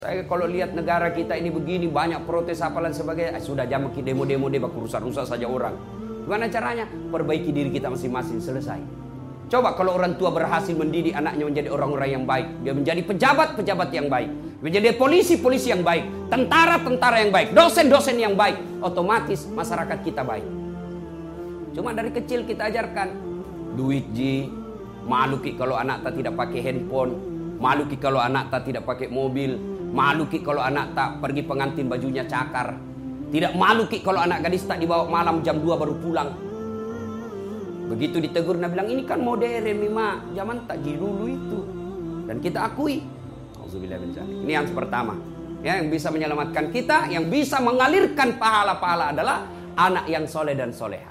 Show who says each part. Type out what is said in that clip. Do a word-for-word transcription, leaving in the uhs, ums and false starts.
Speaker 1: Saya kalau lihat negara kita ini begini, banyak protes apalan sebagainya, eh, sudah jam kita demo-demo deh, baku rusak-rusak saja orang. Gimana caranya? Perbaiki diri kita masing-masing, selesai. Coba kalau orang tua berhasil mendidik anaknya menjadi orang-orang yang baik, dia menjadi pejabat-pejabat yang baik, menjadi polisi-polisi yang baik, tentara-tentara yang baik, dosen-dosen yang baik, otomatis masyarakat kita baik. Cuma dari kecil kita ajarkan duit ji, malu ki kalau anak tak tidak pakai handphone, malu ki kalau anak tak tidak pakai mobil, malu ki kalau anak tak pergi pengantin bajunya cakar, tidak malu ki kalau anak gadis tak dibawa malam jam dua baru pulang. Begitu ditegur, Nabi bilang ini kan modern Mima, zaman tak dulu itu. Dan kita akui. Ini yang pertama, ya, yang bisa menyelamatkan kita, yang bisa mengalirkan pahala-pahala adalah anak yang soleh dan soleha.